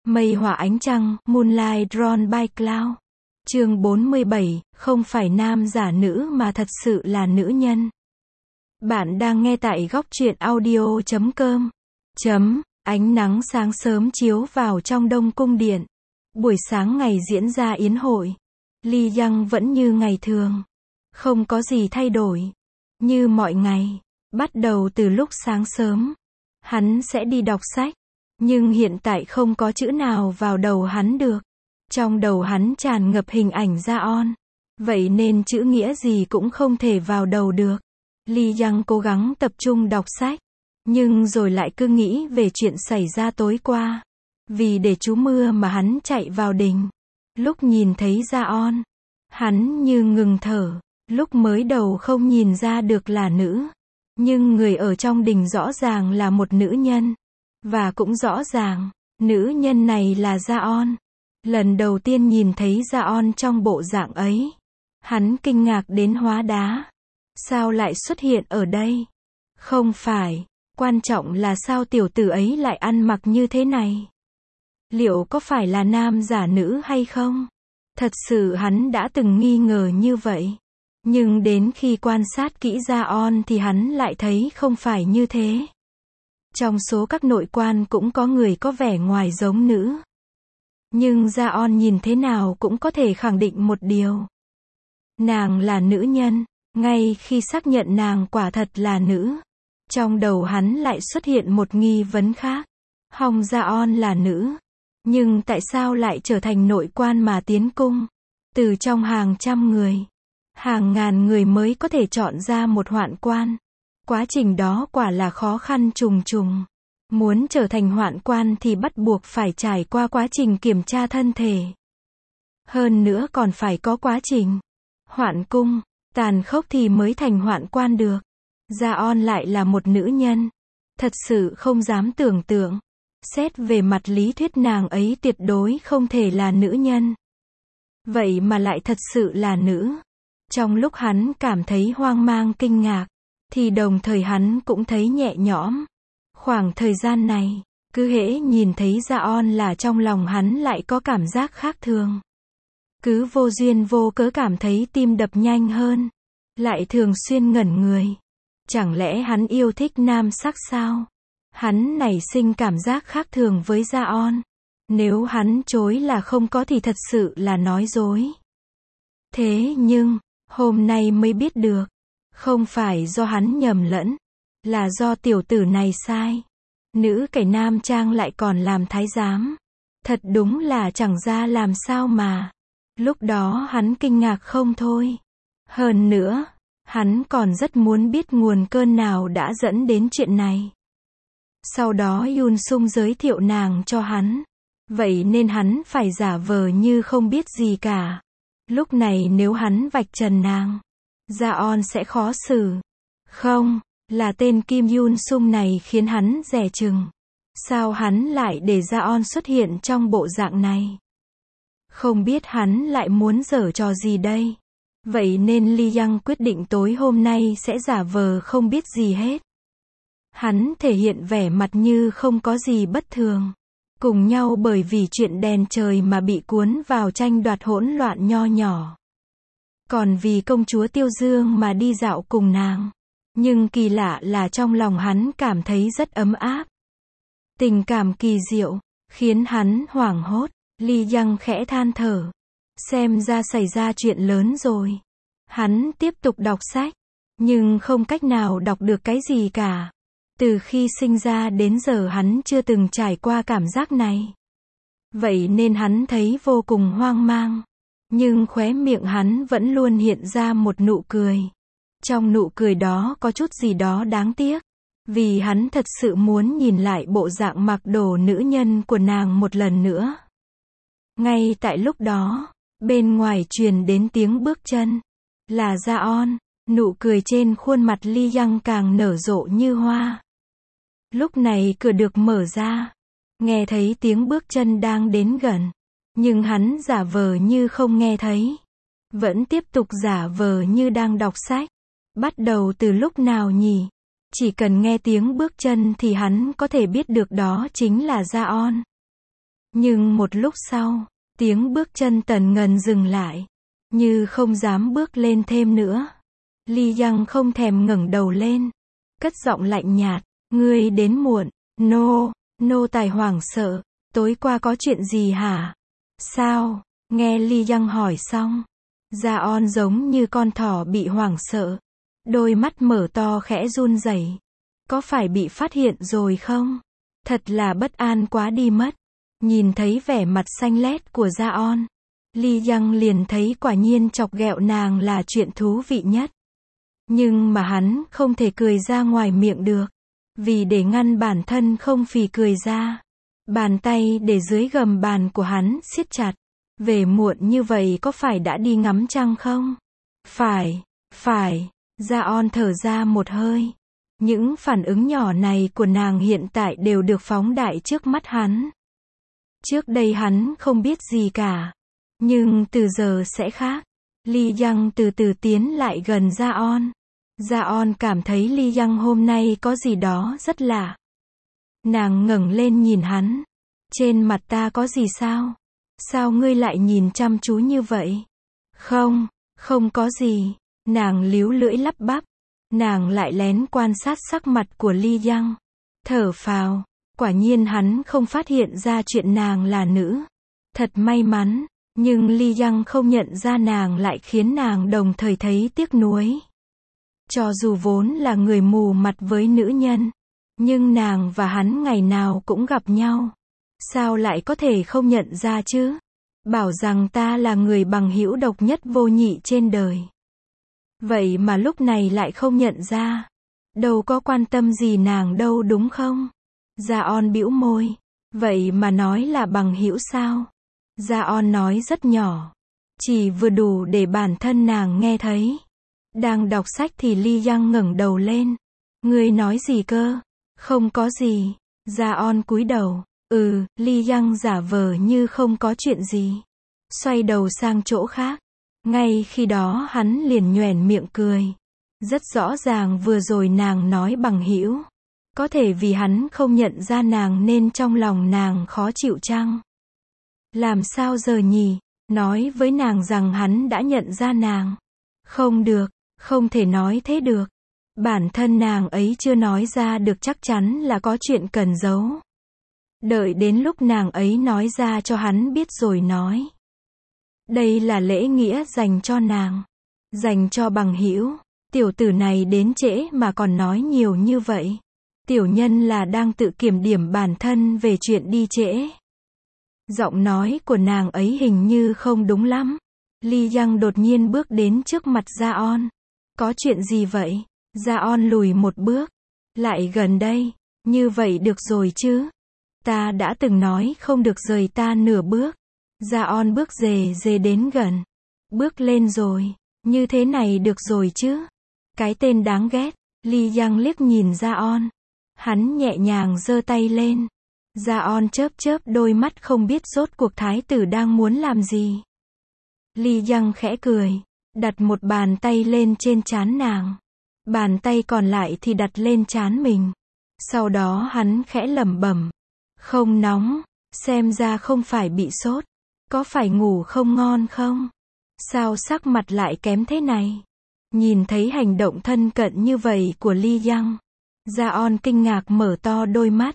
Mây họa ánh trăng, Moonlight Drawn by Cloud. Chương 47, không phải nam giả nữ mà thật sự là nữ nhân. Bạn đang nghe tại góc truyện audio.com. Ánh nắng sáng sớm chiếu vào trong Đông Cung Điện. Buổi sáng ngày diễn ra yến hội. Ly Yang vẫn như ngày thường. Không có gì thay đổi. Như mọi ngày. Bắt đầu từ lúc sáng sớm. Hắn sẽ đi đọc sách. Nhưng hiện tại không có chữ nào vào đầu hắn được. Trong đầu hắn tràn ngập hình ảnh Jaon. Vậy nên chữ nghĩa gì cũng không thể vào đầu được. Ly Yang cố gắng tập trung đọc sách. Nhưng rồi lại cứ nghĩ về chuyện xảy ra tối qua. Vì để trú mưa mà hắn chạy vào đình. Lúc nhìn thấy Jaon, hắn như ngừng thở. Lúc mới đầu không nhìn ra được là nữ. Nhưng người ở trong đình rõ ràng là một nữ nhân. Và cũng rõ ràng, nữ nhân này là Jaon. Lần đầu tiên nhìn thấy Jaon trong bộ dạng ấy, hắn kinh ngạc đến hóa đá. Sao lại xuất hiện ở đây? Không phải, quan trọng là sao tiểu tử ấy lại ăn mặc như thế này? Liệu có phải là nam giả nữ hay không? Thật sự hắn đã từng nghi ngờ như vậy. Nhưng đến khi quan sát kỹ Jaon thì hắn lại thấy không phải như thế. Trong số các nội quan cũng có người có vẻ ngoài giống nữ. Nhưng Jaon nhìn thế nào cũng có thể khẳng định một điều. Nàng là nữ nhân, ngay khi xác nhận nàng quả thật là nữ. Trong đầu hắn lại xuất hiện một nghi vấn khác. Hồng Jaon là nữ. Nhưng tại sao lại trở thành nội quan mà tiến cung? Từ trong hàng trăm người, hàng ngàn người mới có thể chọn ra một hoạn quan. Quá trình đó quả là khó khăn trùng trùng. Muốn trở thành hoạn quan thì bắt buộc phải trải qua quá trình kiểm tra thân thể. Hơn nữa còn phải có quá trình hoạn cung, tàn khốc thì mới thành hoạn quan được. Jaon lại là một nữ nhân. Thật sự không dám tưởng tượng. Xét về mặt lý thuyết nàng ấy tuyệt đối không thể là nữ nhân. Vậy mà lại thật sự là nữ. Trong lúc hắn cảm thấy hoang mang kinh ngạc, thì đồng thời hắn cũng thấy nhẹ nhõm. Khoảng thời gian này, cứ hễ nhìn thấy Jaon là trong lòng hắn lại có cảm giác khác thường. Cứ vô duyên vô cớ cảm thấy tim đập nhanh hơn. Lại thường xuyên ngẩn người. Chẳng lẽ hắn yêu thích nam sắc sao? Hắn nảy sinh cảm giác khác thường với Jaon. Nếu hắn chối là không có thì thật sự là nói dối. Thế nhưng, hôm nay mới biết được. Không phải do hắn nhầm lẫn. Là do tiểu tử này sai. Nữ cải nam trang lại còn làm thái giám. Thật đúng là chẳng ra làm sao mà. Lúc đó hắn kinh ngạc không thôi. Hơn nữa, hắn còn rất muốn biết nguồn cơn nào đã dẫn đến chuyện này. Sau đó Yun Sung giới thiệu nàng cho hắn. Vậy nên hắn phải giả vờ như không biết gì cả. Lúc này nếu hắn vạch trần nàng, Jaon sẽ khó xử. Không, là tên Kim Yun Sung này khiến hắn dè chừng. Sao hắn lại để Jaon xuất hiện trong bộ dạng này? Không biết hắn lại muốn giở trò gì đây? Vậy nên Ly Yang quyết định tối hôm nay sẽ giả vờ không biết gì hết. Hắn thể hiện vẻ mặt như không có gì bất thường. Cùng nhau bởi vì chuyện đèn trời mà bị cuốn vào tranh đoạt hỗn loạn nho nhỏ. Còn vì công chúa Tiêu Dương mà đi dạo cùng nàng. Nhưng kỳ lạ là trong lòng hắn cảm thấy rất ấm áp. Tình cảm kỳ diệu, khiến hắn hoảng hốt. Ly Yang khẽ than thở. Xem ra xảy ra chuyện lớn rồi. Hắn tiếp tục đọc sách. Nhưng không cách nào đọc được cái gì cả. Từ khi sinh ra đến giờ hắn chưa từng trải qua cảm giác này. Vậy nên hắn thấy vô cùng hoang mang. Nhưng khóe miệng hắn vẫn luôn hiện ra một nụ cười. Trong nụ cười đó có chút gì đó đáng tiếc. Vì hắn thật sự muốn nhìn lại bộ dạng mặc đồ nữ nhân của nàng một lần nữa. Ngay tại lúc đó, bên ngoài truyền đến tiếng bước chân. Là Jaon. Nụ cười trên khuôn mặt Ly Yang càng nở rộ như hoa. Lúc này cửa được mở ra. Nghe thấy tiếng bước chân đang đến gần. Nhưng hắn giả vờ như không nghe thấy. Vẫn tiếp tục giả vờ như đang đọc sách. Bắt đầu từ lúc nào nhỉ? Chỉ cần nghe tiếng bước chân thì hắn có thể biết được đó chính là Jaon. Nhưng một lúc sau, tiếng bước chân Tần Ngần dừng lại, như không dám bước lên thêm nữa. Ly Yang không thèm ngẩng đầu lên, cất giọng lạnh nhạt, ngươi đến muộn. Nô tài hoảng sợ, tối qua có chuyện gì hả? Sao? Nghe Ly Yang hỏi xong, Gia-on giống như con thỏ bị hoảng sợ, đôi mắt mở to khẽ run rẩy. Có phải bị phát hiện rồi không? Thật là bất an quá đi mất. Nhìn thấy vẻ mặt xanh lét của Gia-on, Ly Yang liền thấy quả nhiên chọc ghẹo nàng là chuyện thú vị nhất. Nhưng mà hắn không thể cười ra ngoài miệng được, vì để ngăn bản thân không phì cười ra, bàn tay để dưới gầm bàn của hắn siết chặt. Về muộn như vậy có phải đã đi ngắm trăng không? Phải. Gia-on thở ra một hơi. Những phản ứng nhỏ này của nàng hiện tại đều được phóng đại trước mắt hắn. Trước đây hắn không biết gì cả. Nhưng từ giờ sẽ khác. Ly Yang từ từ tiến lại gần Gia-on. Gia-on cảm thấy Ly Yang hôm nay có gì đó rất lạ. Nàng ngẩng lên nhìn hắn. Trên mặt ta có gì sao? Sao ngươi lại nhìn chăm chú như vậy? Không có gì. Nàng líu lưỡi lắp bắp. Nàng lại lén quan sát sắc mặt của Ly Yang. Thở phào. Quả nhiên hắn không phát hiện ra chuyện nàng là nữ. Thật may mắn. Nhưng Ly Yang không nhận ra nàng lại khiến nàng đồng thời thấy tiếc nuối. Cho dù vốn là người mù mặt với nữ nhân, nhưng nàng và hắn ngày nào cũng gặp nhau. Sao lại có thể không nhận ra chứ? Bảo rằng ta là người bằng hữu độc nhất vô nhị trên đời. Vậy mà lúc này lại không nhận ra. Đâu có quan tâm gì nàng đâu đúng không? Gia-on bĩu môi. Vậy mà nói là bằng hữu sao? Gia-on nói rất nhỏ. Chỉ vừa đủ để bản thân nàng nghe thấy. Đang đọc sách thì Ly Yang ngẩng đầu lên. Ngươi nói gì cơ? Không có gì. Gia-on cúi đầu. Ly Yang giả vờ như không có chuyện gì. Xoay đầu sang chỗ khác. Ngay khi đó hắn liền nhoẻn miệng cười. Rất rõ ràng vừa rồi nàng nói bằng hữu. Có thể vì hắn không nhận ra nàng nên trong lòng nàng khó chịu chăng? Làm sao giờ nhỉ? Nói với nàng rằng hắn đã nhận ra nàng. Không được, không thể nói thế được. Bản thân nàng ấy chưa nói ra được chắc chắn là có chuyện cần giấu. Đợi đến lúc nàng ấy nói ra cho hắn biết rồi nói. Đây là lễ nghĩa dành cho nàng. Dành cho bằng hữu. Tiểu tử này đến trễ mà còn nói nhiều như vậy. Tiểu nhân là đang tự kiểm điểm bản thân về chuyện đi trễ. Giọng nói của nàng ấy hình như không đúng lắm. Ly Yang đột nhiên bước đến trước mặt Gia-on. Có chuyện gì vậy? Gia-on lùi một bước. Lại gần đây. Như vậy được rồi chứ? Ta đã từng nói không được rời ta nửa bước. Gia-on bước dề đến gần. Bước lên rồi. Như thế này được rồi chứ? Cái tên đáng ghét. Ly Yang liếc nhìn Gia-on. Hắn nhẹ nhàng giơ tay lên. Gia-on chớp đôi mắt không biết rốt cuộc thái tử đang muốn làm gì. Ly Yang khẽ cười. Đặt một bàn tay lên trên trán nàng. Bàn tay còn lại thì đặt lên trán mình. Sau đó hắn khẽ lẩm bẩm. Không nóng. Xem ra không phải bị sốt. Có phải ngủ không ngon không? Sao sắc mặt lại kém thế này? Nhìn thấy hành động thân cận như vậy của Ly Yang, Gia-on kinh ngạc mở to đôi mắt.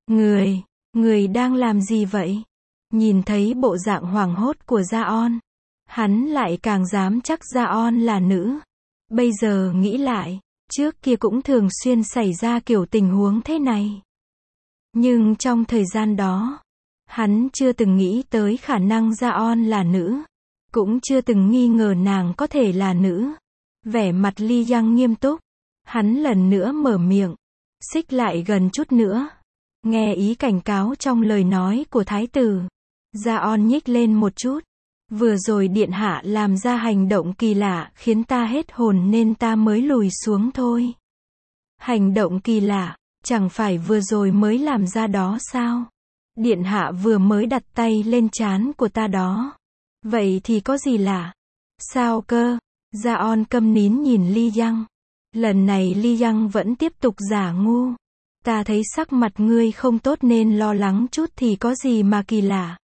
Người đang làm gì vậy? Nhìn thấy bộ dạng hoảng hốt của Gia-on, hắn lại càng dám chắc Gia-on là nữ. Bây giờ nghĩ lại, trước kia cũng thường xuyên xảy ra kiểu tình huống thế này. Nhưng trong thời gian đó, hắn chưa từng nghĩ tới khả năng Gia-on là nữ. Cũng chưa từng nghi ngờ nàng có thể là nữ. Vẻ mặt Ly Yang nghiêm túc. Hắn lần nữa mở miệng. Xích lại gần chút nữa. Nghe ý cảnh cáo trong lời nói của thái tử. Gia-on nhích lên một chút. Vừa rồi điện hạ làm ra hành động kỳ lạ khiến ta hết hồn nên ta mới lùi xuống thôi. Hành động kỳ lạ, chẳng phải vừa rồi mới làm ra đó sao? Điện hạ vừa mới đặt tay lên trán của ta đó. Vậy thì có gì lạ? Sao cơ? Gia-on câm nín nhìn Ly Yang. Lần này Ly Yang vẫn tiếp tục giả ngu. Ta thấy sắc mặt ngươi không tốt nên lo lắng chút thì có gì mà kỳ lạ.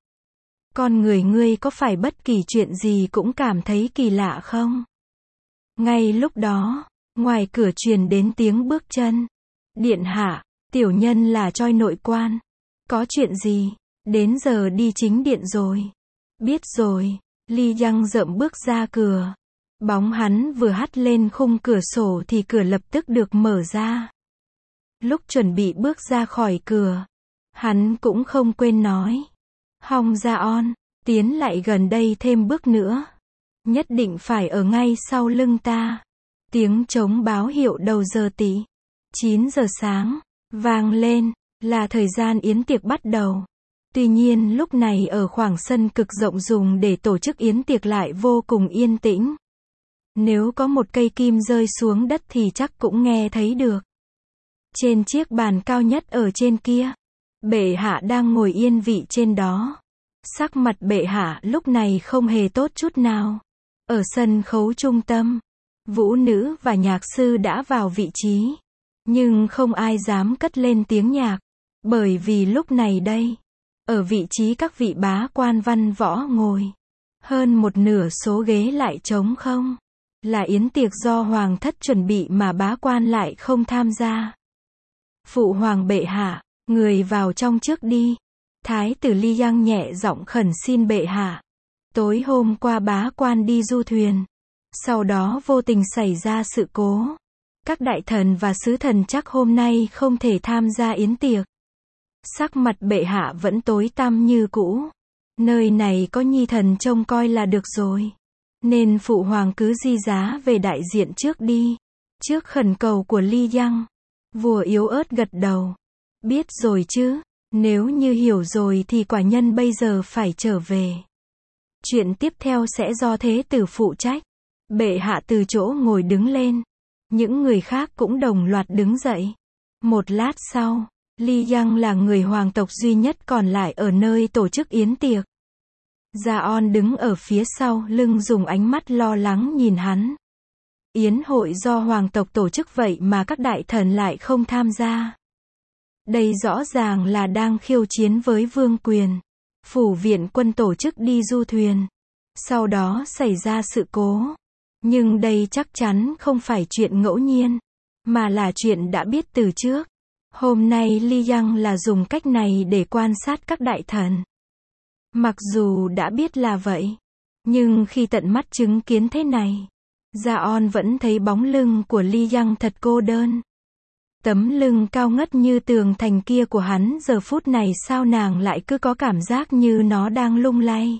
Con người ngươi có phải bất kỳ chuyện gì cũng cảm thấy kỳ lạ không? Ngay lúc đó, ngoài cửa truyền đến tiếng bước chân. Điện hạ, tiểu nhân là Choi nội quan. Có chuyện gì? Đến giờ đi chính điện rồi. Biết rồi. Lee Young rậm bước ra cửa. Bóng hắn vừa hắt lên khung cửa sổ thì cửa lập tức được mở ra. Lúc chuẩn bị bước ra khỏi cửa, hắn cũng không quên nói. Hong Jaon, tiến lại gần đây thêm bước nữa. Nhất định phải ở ngay sau lưng ta. Tiếng trống báo hiệu đầu giờ tí. 9 giờ sáng, vang lên, là thời gian yến tiệc bắt đầu. Tuy nhiên lúc này ở khoảng sân cực rộng dùng để tổ chức yến tiệc lại vô cùng yên tĩnh. Nếu có một cây kim rơi xuống đất thì chắc cũng nghe thấy được. Trên chiếc bàn cao nhất ở trên kia, bệ hạ đang ngồi yên vị trên đó. Sắc mặt bệ hạ lúc này không hề tốt chút nào. Ở sân khấu trung tâm, vũ nữ và nhạc sư đã vào vị trí. Nhưng không ai dám cất lên tiếng nhạc. Bởi vì lúc này đây, ở vị trí các vị bá quan văn võ ngồi, hơn một nửa số ghế lại trống không. Là yến tiệc do hoàng thất chuẩn bị mà bá quan lại không tham gia. Phụ hoàng bệ hạ, người vào trong trước đi. Thái tử Lee Young nhẹ giọng khẩn xin bệ hạ. Tối hôm qua bá quan đi du thuyền. Sau đó vô tình xảy ra sự cố. Các đại thần và sứ thần chắc hôm nay không thể tham gia yến tiệc. Sắc mặt bệ hạ vẫn tối tăm như cũ. Nơi này có nhi thần trông coi là được rồi. Nên phụ hoàng cứ di giá về đại diện trước đi. Trước khẩn cầu của Lee Young, vua yếu ớt gật đầu. Biết rồi chứ, nếu như hiểu rồi thì quả nhân bây giờ phải trở về. Chuyện tiếp theo sẽ do thế tử phụ trách. Bệ hạ từ chỗ ngồi đứng lên. Những người khác cũng đồng loạt đứng dậy. Một lát sau, Lee Young là người hoàng tộc duy nhất còn lại ở nơi tổ chức yến tiệc. Jaon đứng ở phía sau lưng dùng ánh mắt lo lắng nhìn hắn. Yến hội do hoàng tộc tổ chức vậy mà các đại thần lại không tham gia. Đây rõ ràng là đang khiêu chiến với vương quyền. Phủ viện quân tổ chức đi du thuyền. Sau đó xảy ra sự cố. Nhưng đây chắc chắn không phải chuyện ngẫu nhiên, mà là chuyện đã biết từ trước. Hôm nay Lee Young là dùng cách này để quan sát các đại thần. Mặc dù đã biết là vậy, nhưng khi tận mắt chứng kiến thế này, Jaon vẫn thấy bóng lưng của Lee Young thật cô đơn. Tấm lưng cao ngất như tường thành kia của hắn giờ phút này sao nàng lại cứ có cảm giác như nó đang lung lay.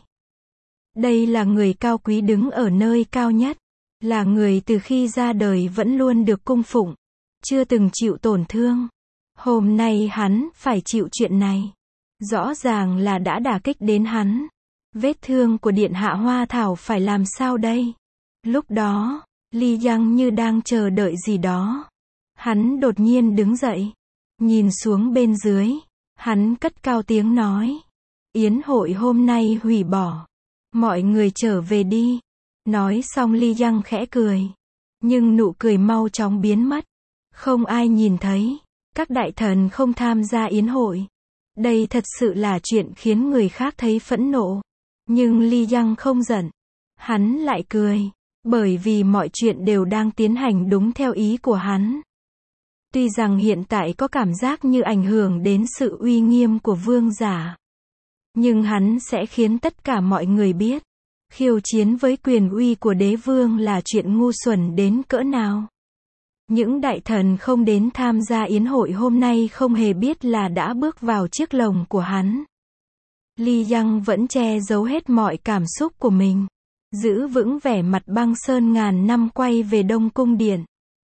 Đây là người cao quý đứng ở nơi cao nhất. Là người từ khi ra đời vẫn luôn được cung phụng. Chưa từng chịu tổn thương. Hôm nay hắn phải chịu chuyện này. Rõ ràng là đã đả kích đến hắn. Vết thương của điện hạ Hoa Thảo phải làm sao đây? Lúc đó, Lee Young như đang chờ đợi gì đó. Hắn đột nhiên đứng dậy. Nhìn xuống bên dưới. Hắn cất cao tiếng nói. Yến hội hôm nay hủy bỏ. Mọi người trở về đi. Nói xong Lee Young khẽ cười. Nhưng nụ cười mau chóng biến mất. Không ai nhìn thấy. Các đại thần không tham gia yến hội. Đây thật sự là chuyện khiến người khác thấy phẫn nộ. Nhưng Lee Young không giận. Hắn lại cười. Bởi vì mọi chuyện đều đang tiến hành đúng theo ý của hắn. Tuy rằng hiện tại có cảm giác như ảnh hưởng đến sự uy nghiêm của vương giả. Nhưng hắn sẽ khiến tất cả mọi người biết. Khiêu chiến với quyền uy của đế vương là chuyện ngu xuẩn đến cỡ nào. Những đại thần không đến tham gia yến hội hôm nay không hề biết là đã bước vào chiếc lồng của hắn. Lee Young vẫn che giấu hết mọi cảm xúc của mình. Giữ vững vẻ mặt băng sơn ngàn năm quay về Đông Cung Điện.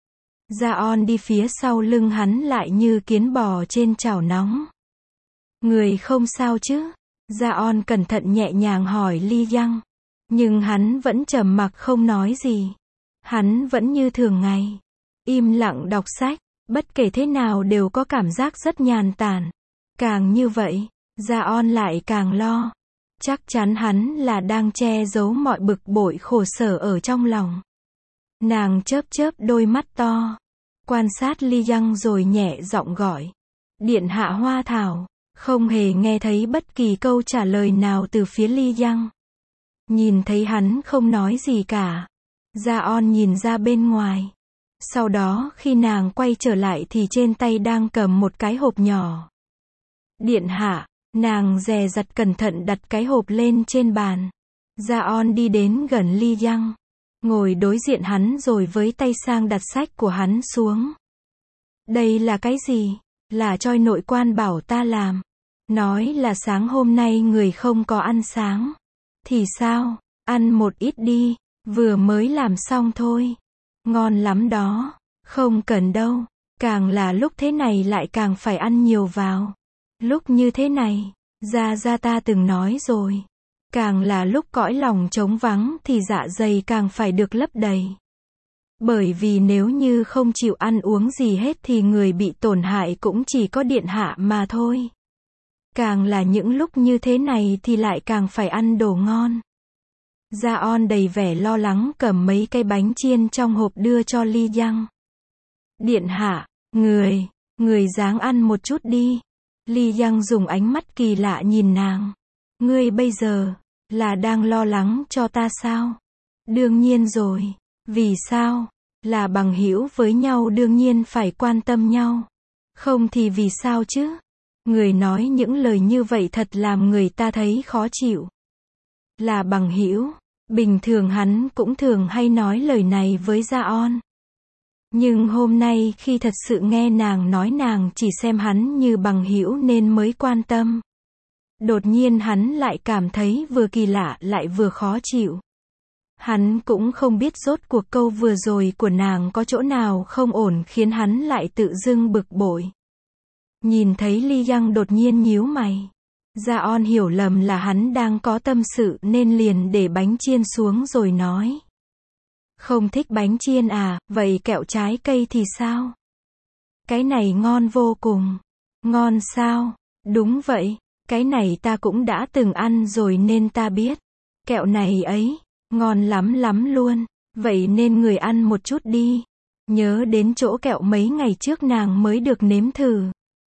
Jaon đi phía sau lưng hắn lại như kiến bò trên chảo nóng. Người không sao chứ? Jaon cẩn thận nhẹ nhàng hỏi Lee Young. Nhưng hắn vẫn trầm mặc không nói gì. Hắn vẫn như thường ngày. Im lặng đọc sách. Bất kể thế nào đều có cảm giác rất nhàn tản. Càng như vậy, Jaon lại càng lo. Chắc chắn hắn là đang che giấu mọi bực bội khổ sở ở trong lòng. Nàng chớp chớp đôi mắt to. Quan sát Lee Young rồi nhẹ giọng gọi. Điện hạ Hoa Thảo, không hề nghe thấy bất kỳ câu trả lời nào từ phía Ly Yang. Nhìn thấy hắn không nói gì cả, Gia-on nhìn ra bên ngoài. Sau đó khi nàng quay trở lại thì trên tay đang cầm một cái hộp nhỏ. Điện hạ, nàng dè dặt cẩn thận đặt cái hộp lên trên bàn. Gia-on đi đến gần Ly Yang, ngồi đối diện hắn rồi với tay sang đặt sách của hắn xuống. Đây là cái gì? Là Choi nội quan bảo ta làm. Nói là sáng hôm nay người không có ăn sáng. Thì sao? Ăn một ít đi, vừa mới làm xong thôi. Ngon lắm đó. Không cần đâu. Càng là lúc thế này lại càng phải ăn nhiều vào. Lúc như thế này, Gia ta từng nói rồi. Càng là lúc cõi lòng trống vắng thì dạ dày càng phải được lấp đầy. Bởi vì nếu như không chịu ăn uống gì hết thì người bị tổn hại cũng chỉ có điện hạ mà thôi. Càng là những lúc như thế này thì lại càng phải ăn đồ ngon. Gia-on đầy vẻ lo lắng cầm mấy cái bánh chiên trong hộp đưa cho Ly Yang. Điện hạ, người ráng ăn một chút đi. Ly Yang dùng ánh mắt kỳ lạ nhìn nàng. Ngươi bây giờ, là đang lo lắng cho ta sao? Đương nhiên rồi. Vì sao? Là bằng hữu với nhau đương nhiên phải quan tâm nhau. Không thì vì sao chứ? Người nói những lời như vậy thật làm người ta thấy khó chịu. Là bằng hữu, bình thường hắn cũng thường hay nói lời này với Gia-on. Nhưng hôm nay khi thật sự nghe nàng nói nàng chỉ xem hắn như bằng hữu nên mới quan tâm. Đột nhiên hắn lại cảm thấy vừa kỳ lạ lại vừa khó chịu. Hắn cũng không biết rốt cuộc câu vừa rồi của nàng có chỗ nào không ổn khiến hắn lại tự dưng bực bội. Nhìn thấy Ly Yang đột nhiên nhíu mày. Gia-on hiểu lầm là hắn đang có tâm sự nên liền để bánh chiên xuống rồi nói. Không thích bánh chiên à, vậy kẹo trái cây thì sao? Cái này ngon vô cùng. Ngon sao? Đúng vậy, cái này ta cũng đã từng ăn rồi nên ta biết. Kẹo này ấy, ngon lắm lắm luôn. Vậy nên người ăn một chút đi. Nhớ đến chỗ kẹo mấy ngày trước nàng mới được nếm thử.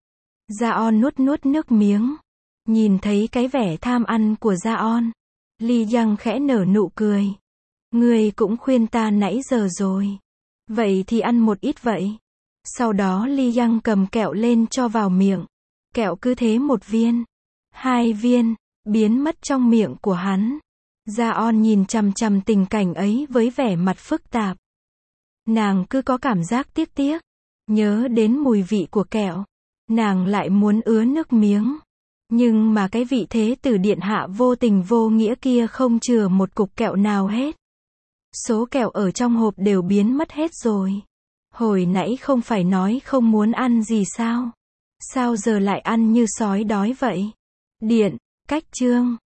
Gia-on nuốt nước miếng. Nhìn thấy cái vẻ tham ăn của Gia-on, Ly Yang khẽ nở nụ cười. Ngươi cũng khuyên ta nãy giờ rồi. Vậy thì ăn một ít vậy. Sau đó Ly Yang cầm kẹo lên cho vào miệng. Kẹo cứ thế 1 viên, 2 viên, biến mất trong miệng của hắn. Gia-on nhìn chằm chằm tình cảnh ấy với vẻ mặt phức tạp. Nàng cứ có cảm giác tiếc tiếc. Nhớ đến mùi vị của kẹo. Nàng lại muốn ứa nước miếng. Nhưng mà cái vị thế tử điện hạ vô tình vô nghĩa kia không chừa một cục kẹo nào hết. Số kẹo ở trong hộp đều biến mất hết rồi. Hồi nãy không phải nói không muốn ăn gì sao? Sao giờ lại ăn như sói đói vậy? Cách chương